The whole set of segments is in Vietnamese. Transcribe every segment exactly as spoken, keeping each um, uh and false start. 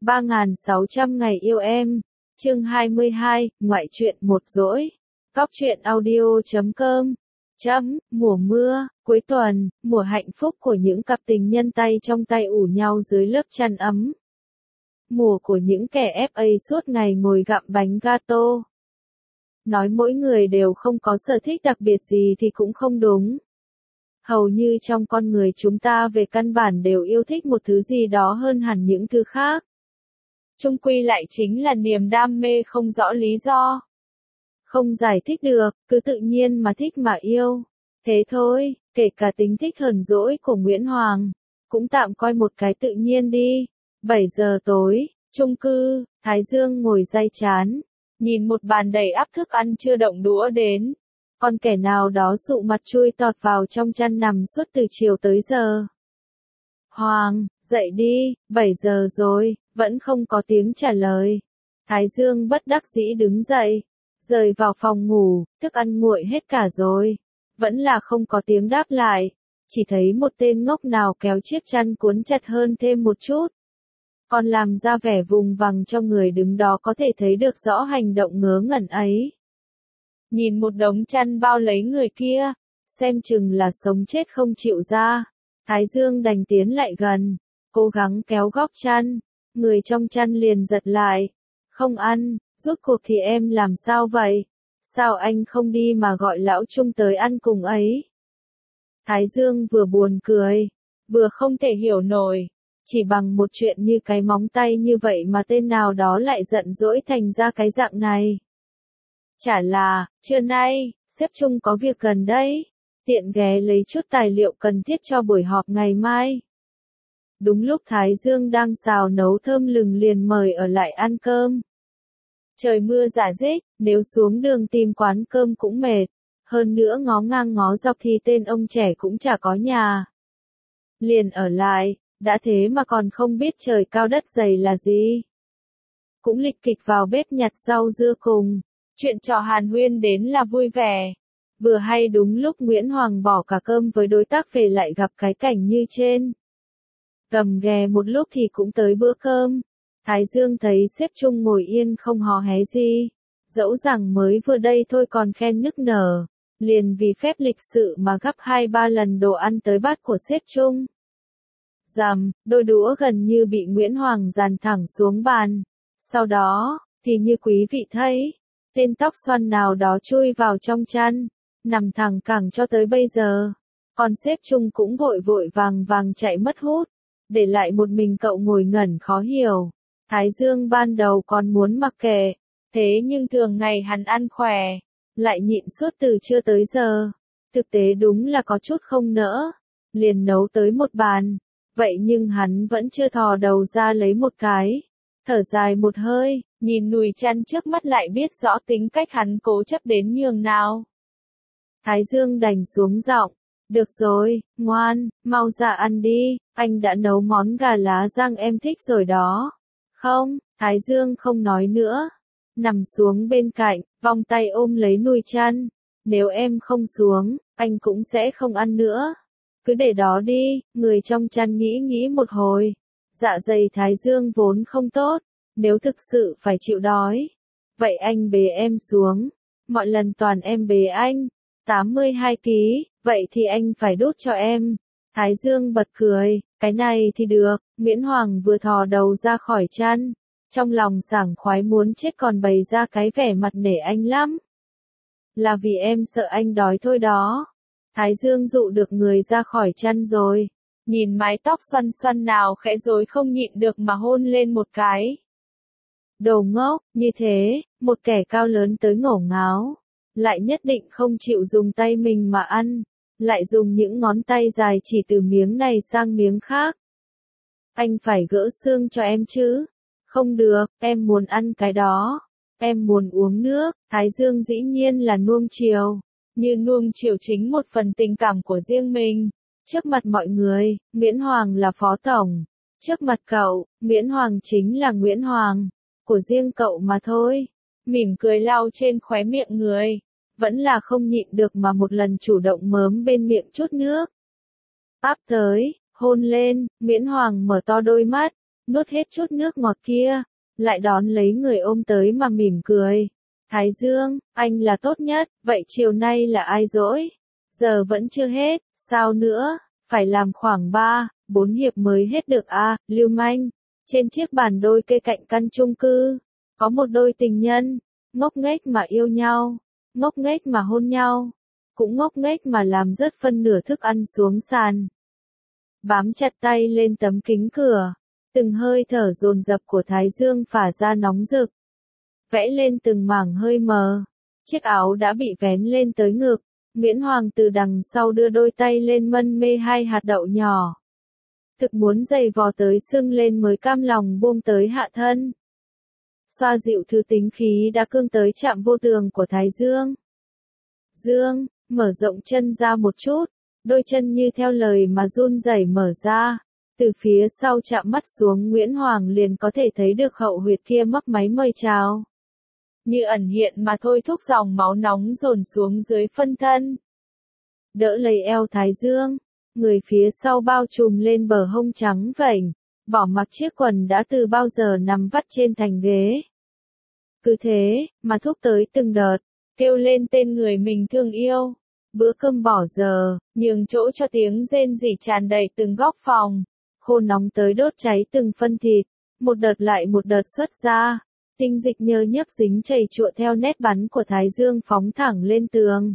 ba nghìn sáu trăm ngày yêu em. Chương hai mươi hai, ngoại truyện một dỗi. Cóc truyện audio chấm com. Chấm, mùa mưa, cuối tuần, mùa hạnh phúc của những cặp tình nhân tay trong tay ủ nhau dưới lớp chăn ấm. Mùa của những kẻ ép a suốt ngày ngồi gặm bánh gato. Nói mỗi người đều không có sở thích đặc biệt gì thì cũng không đúng. Hầu như trong con người chúng ta về căn bản đều yêu thích một thứ gì đó hơn hẳn những thứ khác. Chung quy lại chính là niềm đam mê không rõ lý do. Không giải thích được, cứ tự nhiên mà thích mà yêu. Thế thôi, kể cả tính thích hờn dỗi của Nguyễn Hoàng, cũng tạm coi một cái tự nhiên đi. bảy giờ tối, chung cư, Thái Dương ngồi day chán, nhìn một bàn đầy ắp thức ăn chưa động đũa đến. Còn kẻ nào đó sụ mặt chui tọt vào trong chăn nằm suốt từ chiều tới giờ. Hoàng, dậy đi, bảy giờ rồi, vẫn không có tiếng trả lời. Thái Dương bất đắc dĩ đứng dậy, rời vào phòng ngủ, thức ăn nguội hết cả rồi. Vẫn là không có tiếng đáp lại, chỉ thấy một tên ngốc nào kéo chiếc chăn cuốn chặt hơn thêm một chút. Còn làm ra vẻ vùng vằng cho người đứng đó có thể thấy được rõ hành động ngớ ngẩn ấy. Nhìn một đống chăn bao lấy người kia, xem chừng là sống chết không chịu ra. Thái Dương đành tiến lại gần, cố gắng kéo góc chăn, người trong chăn liền giật lại. Không ăn, rốt cuộc thì em làm sao vậy? Sao anh không đi mà gọi lão Trung tới ăn cùng ấy? Thái Dương vừa buồn cười, vừa không thể hiểu nổi. Chỉ bằng một chuyện như cái móng tay như vậy mà tên nào đó lại giận dỗi thành ra cái dạng này. Chả là, trưa nay, sếp Trung có việc gần đây. Tiện ghé lấy chút tài liệu cần thiết cho buổi họp ngày mai. Đúng lúc Thái Dương đang xào nấu thơm lừng liền mời ở lại ăn cơm. Trời mưa rả rích, nếu xuống đường tìm quán cơm cũng mệt. Hơn nữa ngó ngang ngó dọc thì tên ông trẻ cũng chả có nhà. Liền ở lại, đã thế mà còn không biết trời cao đất dày là gì. Cũng lịch kịch vào bếp nhặt rau dưa cùng. Chuyện trò hàn huyên đến là vui vẻ. Vừa hay đúng lúc Nguyễn Hoàng bỏ cả cơm với đối tác về lại gặp cái cảnh như trên. Gầm ghè một lúc thì cũng tới bữa cơm. Thái Dương thấy sếp Trung ngồi yên không hò hé gì. Dẫu rằng mới vừa đây thôi còn khen nức nở. Liền vì phép lịch sự mà gắp hai ba lần đồ ăn tới bát của sếp Trung. Dầm, đôi đũa gần như bị Nguyễn Hoàng dàn thẳng xuống bàn. Sau đó, thì như quý vị thấy, tên tóc xoăn nào đó chui vào trong chăn, nằm thẳng cẳng cho tới bây giờ. Còn sếp Trung cũng vội vội vàng vàng chạy mất hút, để lại một mình cậu ngồi ngẩn khó hiểu. Thái Dương ban đầu còn muốn mặc kệ, thế nhưng thường ngày hắn ăn khỏe, lại nhịn suốt từ trưa tới giờ. Thực tế đúng là có chút không nỡ, liền nấu tới một bàn. Vậy nhưng hắn vẫn chưa thò đầu ra lấy một cái. Thở dài một hơi, nhìn nùi chăn trước mắt lại biết rõ tính cách hắn cố chấp đến nhường nào. Thái Dương đành xuống giọng. Được rồi, ngoan, mau ra ăn đi, anh đã nấu món gà lá rang em thích rồi đó. Không, Thái Dương không nói nữa. Nằm xuống bên cạnh, vòng tay ôm lấy nùi chăn. Nếu em không xuống, anh cũng sẽ không ăn nữa. Cứ để đó đi, người trong chăn nghĩ nghĩ một hồi. Dạ dày Thái Dương vốn không tốt, nếu thực sự phải chịu đói. Vậy anh bế em xuống. Mọi lần toàn em bế anh. tám mươi hai ki, vậy thì anh phải đút cho em. Thái Dương bật cười, cái này thì được. Nguyễn Hoàng vừa thò đầu ra khỏi chăn. Trong lòng sảng khoái muốn chết còn bày ra cái vẻ mặt nể anh lắm. Là vì em sợ anh đói thôi đó. Thái Dương dụ được người ra khỏi chăn rồi. Nhìn mái tóc xoăn xoăn nào khẽ rối không nhịn được mà hôn lên một cái. Đồ ngốc, như thế, một kẻ cao lớn tới ngổ ngáo. Lại nhất định không chịu dùng tay mình mà ăn. Lại dùng những ngón tay dài chỉ từ miếng này sang miếng khác. Anh phải gỡ xương cho em chứ. Không được, em muốn ăn cái đó. Em muốn uống nước. Thái Dương dĩ nhiên là nuông chiều. Như nuông chiều chính một phần tình cảm của riêng mình. Trước mặt mọi người, Nguyễn Hoàng là phó tổng. Trước mặt cậu, Nguyễn Hoàng chính là Nguyễn Hoàng. Của riêng cậu mà thôi. Mỉm cười lau trên khóe miệng người. Vẫn là không nhịn được mà một lần chủ động mớm bên miệng chút nước. Áp tới, hôn lên, Nguyễn Hoàng mở to đôi mắt. nuốt hết chút nước ngọt kia, lại đón lấy người ôm tới mà mỉm cười. Thái Dương, anh là tốt nhất, vậy chiều nay là ai giỗi? Giờ vẫn chưa hết, sao nữa, phải làm khoảng ba, bốn hiệp mới hết được à, lưu manh. Trên chiếc bàn đôi cây cạnh căn chung cư, có một đôi tình nhân, ngốc nghếch mà yêu nhau, ngốc nghếch mà hôn nhau, cũng ngốc nghếch mà làm rớt phân nửa thức ăn xuống sàn. Bám chặt tay lên tấm kính cửa, từng hơi thở dồn dập của Thái Dương phả ra nóng rực, vẽ lên từng mảng hơi mờ. Chiếc áo đã bị vén lên tới ngực, Nguyễn Hoàng từ đằng sau đưa đôi tay lên mân mê hai hạt đậu nhỏ. Thực muốn giày vò tới sưng lên mới cam lòng buông tới hạ thân. Xoa dịu thứ tính khí đã cương tới chạm vô tường của Thái Dương. Dương, mở rộng chân ra một chút, đôi chân như theo lời mà run rẩy mở ra. Từ phía sau chạm mắt xuống Nguyễn Hoàng liền có thể thấy được hậu huyệt kia mấp máy mời chào. Như ẩn hiện mà thôi thúc dòng máu nóng dồn xuống dưới phân thân. Đỡ lấy eo Thái Dương, người phía sau bao trùm lên bờ hông trắng vảnh, bỏ mặc chiếc quần đã từ bao giờ nằm vắt trên thành ghế. Cứ thế, mà thúc tới từng đợt, kêu lên tên người mình thương yêu. Bữa cơm bỏ giờ, nhường chỗ cho tiếng rên rỉ tràn đầy từng góc phòng. Khô nóng tới đốt cháy từng phân thịt, một đợt lại một đợt xuất ra. Tinh dịch nhơ nhấp dính chảy chụa theo nét bắn của Thái Dương phóng thẳng lên tường.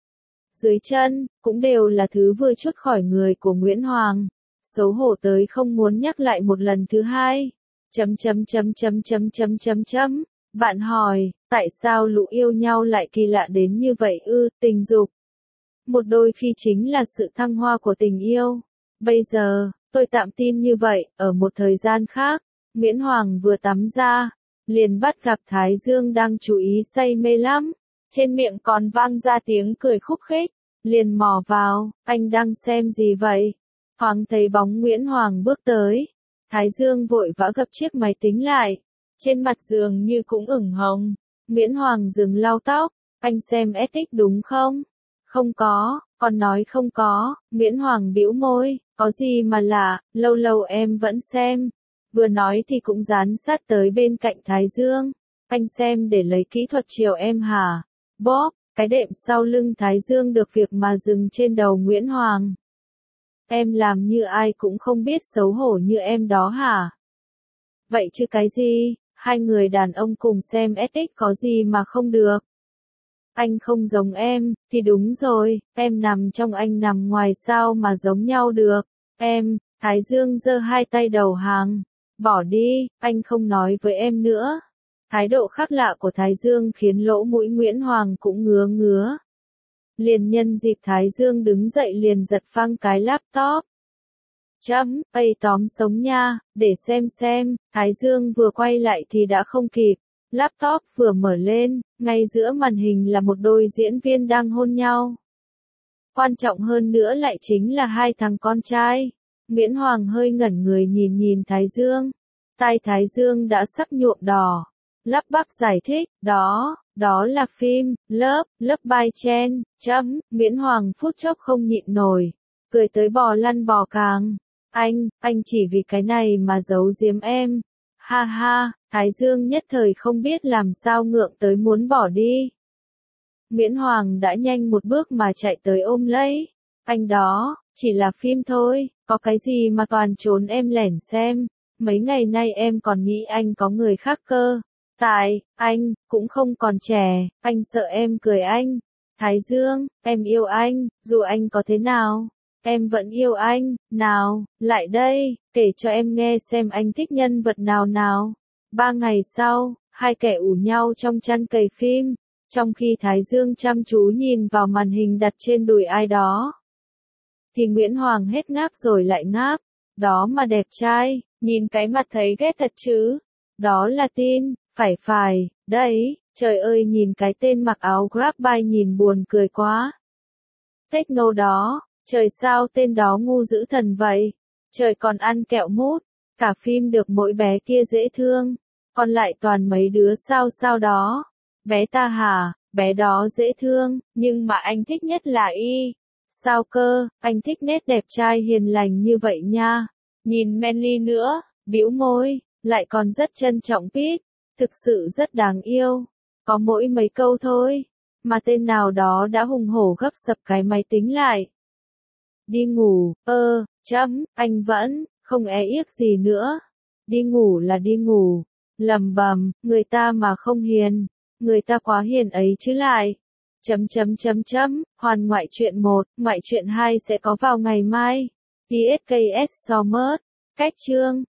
Dưới chân, cũng đều là thứ vừa chút khỏi người của Nguyễn Hoàng. Xấu hổ tới không muốn nhắc lại một lần thứ hai. Chấm chấm chấm chấm chấm chấm chấm chấm. Bạn hỏi, tại sao lũ yêu nhau lại kỳ lạ đến như vậy ư, tình dục. Một đôi khi chính là sự thăng hoa của tình yêu. Bây giờ, tôi tạm tin như vậy, ở một thời gian khác, Nguyễn Hoàng vừa tắm ra, liền bắt gặp Thái Dương đang chú ý say mê lắm, trên miệng còn vang ra tiếng cười khúc khích, liền mò vào, anh đang xem gì vậy? Thoáng thấy bóng Nguyễn Hoàng bước tới, Thái Dương vội vã gập chiếc máy tính lại, trên mặt giường như cũng ửng hồng. Nguyễn Hoàng dừng lau tóc, anh xem ét ích đúng không? Không có, con nói không có. Nguyễn Hoàng bĩu môi, có gì mà lạ, lâu lâu em vẫn xem. Vừa nói thì cũng dán sát tới bên cạnh Thái Dương. Anh xem để lấy kỹ thuật chiều em hả? Bóp, cái đệm sau lưng Thái Dương được việc mà dừng trên đầu Nguyễn Hoàng. Em làm như ai cũng không biết xấu hổ như em đó hả? Vậy chứ cái gì, hai người đàn ông cùng xem ét ích có gì mà không được? Anh không giống em, thì đúng rồi, em nằm trong anh nằm ngoài sao mà giống nhau được. Em, Thái Dương giơ hai tay đầu hàng. Bỏ đi, anh không nói với em nữa. Thái độ khác lạ của Thái Dương khiến lỗ mũi Nguyễn Hoàng cũng ngứa ngứa. Liền nhân dịp Thái Dương đứng dậy liền giật phăng cái laptop. Chấm, ây tóm sống nha, để xem xem. Thái Dương vừa quay lại thì đã không kịp. Laptop vừa mở lên, ngay giữa màn hình là một đôi diễn viên đang hôn nhau. Quan trọng hơn nữa lại chính là hai thằng con trai. Nguyễn Hoàng hơi ngẩn người nhìn nhìn Thái Dương. Tai Thái Dương đã sắp nhuộm đỏ. Lắp bắp giải thích, đó, đó là phim, Love, Love by Chen, chấm, Nguyễn Hoàng phút chốc không nhịn nổi. Cười tới bò lăn bò càng. Anh, anh chỉ vì cái này mà giấu giếm em. Ha ha, Thái Dương nhất thời không biết làm sao ngượng tới muốn bỏ đi. Nguyễn Hoàng đã nhanh một bước mà chạy tới ôm lấy. Anh đó, chỉ là phim thôi, có cái gì mà toàn trốn em lẻn xem. Mấy ngày nay em còn nghĩ anh có người khác cơ. Tại, anh, cũng không còn trẻ, anh sợ em cười anh. Thái Dương, em yêu anh, dù anh có thế nào. Em vẫn yêu anh, nào, lại đây, kể cho em nghe xem anh thích nhân vật nào nào. Ba ngày sau, hai kẻ ủ nhau trong chăn cầy phim, trong khi Thái Dương chăm chú nhìn vào màn hình đặt trên đùi ai đó. Thì Nguyễn Hoàng hết ngáp rồi lại ngáp, đó mà đẹp trai, nhìn cái mặt thấy ghét thật chứ. Đó là tin, phải phải, đấy, trời ơi nhìn cái tên mặc áo Grabby nhìn buồn cười quá. Techno đó. Trời sao tên đó ngu dữ thần vậy? Trời còn ăn kẹo mút, cả phim được mỗi bé kia dễ thương, còn lại toàn mấy đứa sao sao đó. Bé ta hả, bé đó dễ thương, nhưng mà anh thích nhất là Y. Sao cơ, anh thích nét đẹp trai hiền lành như vậy nha. Nhìn manly nữa, Bĩu môi, lại còn rất trân trọng Pete, thực sự rất đáng yêu. Có mỗi mấy câu thôi, mà tên nào đó đã hùng hổ gấp sập cái máy tính lại. Đi ngủ, ơ, chấm, anh vẫn, không é yếc gì nữa. Đi ngủ là đi ngủ. Lầm bầm, người ta mà không hiền, người ta quá hiền ấy chứ lại. Chấm chấm chấm chấm, hoàn ngoại truyện một, ngoại truyện hai sẽ có vào ngày mai. pê ét ca ét Summers, cách chương.